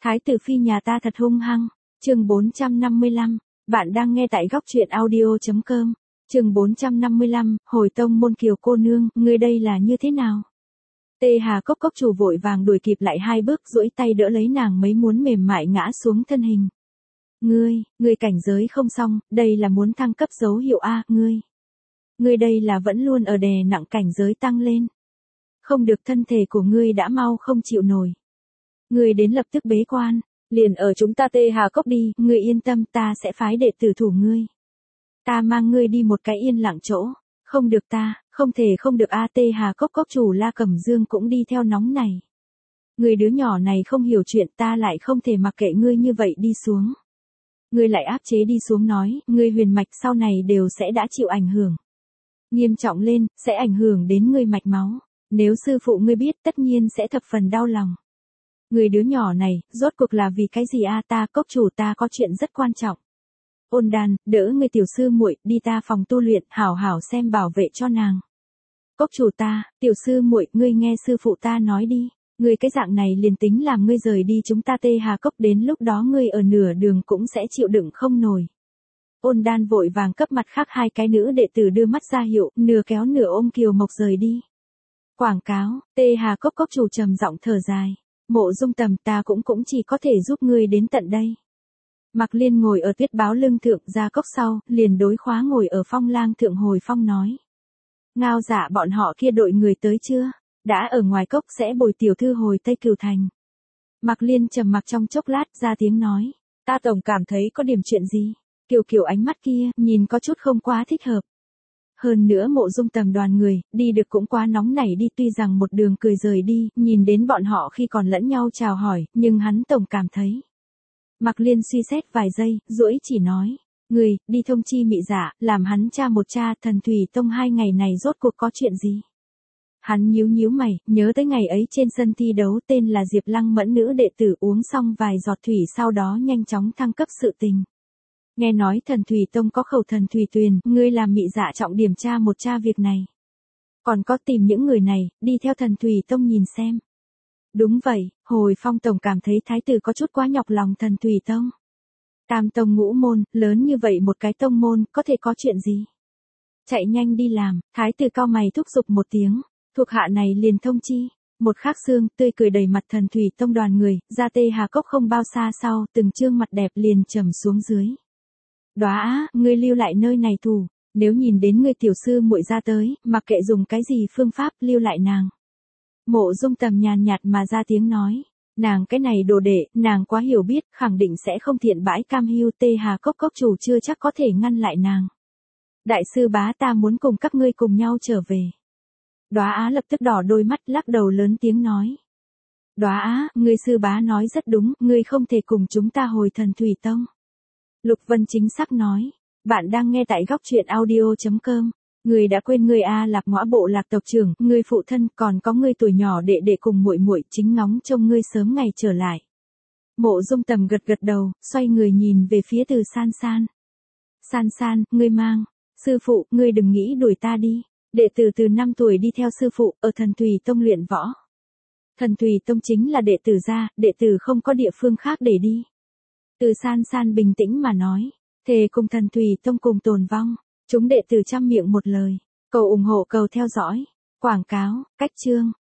Thái tử phi nhà ta thật hung hăng. Chương 455, bạn đang nghe tại góc truyện audio.com. Chương 455, hồi tông môn Kiều cô nương, ngươi đây là như thế nào? Tê Hà Cốc cốc chủ vội vàng đuổi kịp lại hai bước, duỗi tay đỡ lấy nàng mấy muốn mềm mại ngã xuống thân hình. Ngươi cảnh giới không xong, đây là muốn thăng cấp dấu hiệu A, ngươi đây là vẫn luôn ở đè nặng cảnh giới tăng lên. Không được, thân thể của ngươi đã mau không chịu nổi. Ngươi đến lập tức bế quan, liền ở chúng ta Tê Hà Cốc đi, ngươi yên tâm, ta sẽ phái đệ tử thủ ngươi. Ta mang ngươi đi một cái yên lặng chỗ. Không được, không được a. Tê Hà Cốc cốc chủ La Cẩm Dương cũng đi theo nóng này. Ngươi đứa nhỏ này không hiểu chuyện, ta lại không thể mặc kệ ngươi như vậy đi xuống. Ngươi lại áp chế đi xuống nói, ngươi huyền mạch sau này đều sẽ đã chịu ảnh hưởng. Nghiêm trọng lên, sẽ ảnh hưởng đến ngươi mạch máu. Nếu sư phụ ngươi biết tất nhiên sẽ thập phần đau lòng. Người đứa nhỏ này, rốt cuộc là vì cái gì a? Ta cốc chủ, ta có chuyện rất quan trọng. Ôn Đan, đỡ người tiểu sư muội đi ta phòng tu luyện, hảo hảo xem bảo vệ cho nàng. Cốc chủ ta, tiểu sư muội, ngươi nghe sư phụ ta nói đi, ngươi cái dạng này liền tính làm ngươi rời đi chúng ta Tê Hà Cốc, đến lúc đó ngươi ở nửa đường cũng sẽ chịu đựng không nổi. Ôn Đan vội vàng cấp mặt khác hai cái nữ đệ tử đưa mắt ra hiệu, nửa kéo nửa ôm Kiều Mộc rời đi. Quảng cáo, Tê Hà Cốc cốc chủ trầm giọng thở dài. Mộ Dung Tầm, ta cũng chỉ có thể giúp ngươi đến tận đây. Mạc Liên ngồi ở tuyết báo lưng thượng, ra cốc sau, liền đối khóa ngồi ở phong lang thượng hồi phong nói. Ngao Dạ bọn họ kia đội người tới chưa? Đã ở ngoài cốc, sẽ bồi tiểu thư hồi Tây Cửu Thành. Mạc Liên trầm mặc trong chốc lát, ra tiếng nói. Ta tổng cảm thấy có điểm chuyện gì? Kiều ánh mắt kia, nhìn có chút không quá thích hợp. Hơn nữa Mộ Dung Tầm đoàn người, đi được cũng quá nóng nảy đi, tuy rằng một đường cười rời đi, nhìn đến bọn họ khi còn lẫn nhau chào hỏi, nhưng hắn tổng cảm thấy. Mạc Liên suy xét vài giây, duỗi chỉ nói, người, đi thông chi Mị Dạ, làm hắn tra một tra, Thần Thủy Tông 2 ngày này rốt cuộc có chuyện gì. Hắn nhíu mày, nhớ tới ngày ấy trên sân thi đấu tên là Diệp Lăng Mẫn nữ đệ tử uống xong vài giọt thủy sau đó nhanh chóng thăng cấp sự tình. Nghe nói Thần Thủy Tông có khẩu thần thủy tuyền, ngươi làm Mị Dạ trọng điểm tra một tra việc này. Còn có tìm những người này, đi theo Thần Thủy Tông nhìn xem. Đúng vậy, hồi phong tổng cảm thấy thái tử có chút quá nhọc lòng Thần Thủy Tông. Tam tông ngũ môn, lớn như vậy một cái tông môn, có thể có chuyện gì? Chạy nhanh đi làm, thái tử cao mày thúc giục một tiếng, thuộc hạ này liền thông chi. Một khắc sương, tươi cười đầy mặt Thần Thủy Tông đoàn người, ra Tê Hà Cốc không bao xa sau, từng trương mặt đẹp liền trầm xuống dưới. Đóa á, ngươi lưu lại nơi này thủ, nếu nhìn đến ngươi tiểu sư muội ra tới, mặc kệ dùng cái gì phương pháp, lưu lại nàng. Mộ Dung Tầm nhàn nhạt mà ra tiếng nói, nàng cái này đồ đệ, nàng quá hiểu biết, khẳng định sẽ không thiện bãi cam hiu. Tê Hà Cốc cốc chủ chưa chắc có thể ngăn lại nàng. Đại sư bá, ta muốn cùng các ngươi cùng nhau trở về. Đóa á lập tức đỏ đôi mắt, lắc đầu lớn tiếng nói. Đóa á, ngươi sư bá nói rất đúng, ngươi không thể cùng chúng ta hồi Thần Thủy Tông. Lục Vân chính xác nói, bạn đang nghe tại góc truyện audio.com. Ngươi đã quên ngươi A Lạp Ngõa bộ lạc tộc trưởng, ngươi phụ thân, còn có ngươi tuổi nhỏ đệ đệ cùng muội muội, chính ngóng trông ngươi sớm ngày trở lại. Mộ Dung Tầm gật đầu, xoay người nhìn về phía Từ San San. San San, ngươi mang. Sư phụ, ngươi đừng nghĩ đuổi ta đi. Đệ tử từ 5 tuổi đi theo sư phụ, ở Thần Thủy Tông luyện võ. Thần Thủy Tông chính là đệ tử gia, đệ tử không có địa phương khác để đi. Từ San San bình tĩnh mà nói, thề cùng Thần Thủy Tông cùng tồn vong. Chúng đệ tử trăm miệng một lời, cầu ủng hộ, cầu theo dõi. Quảng cáo, cách chương.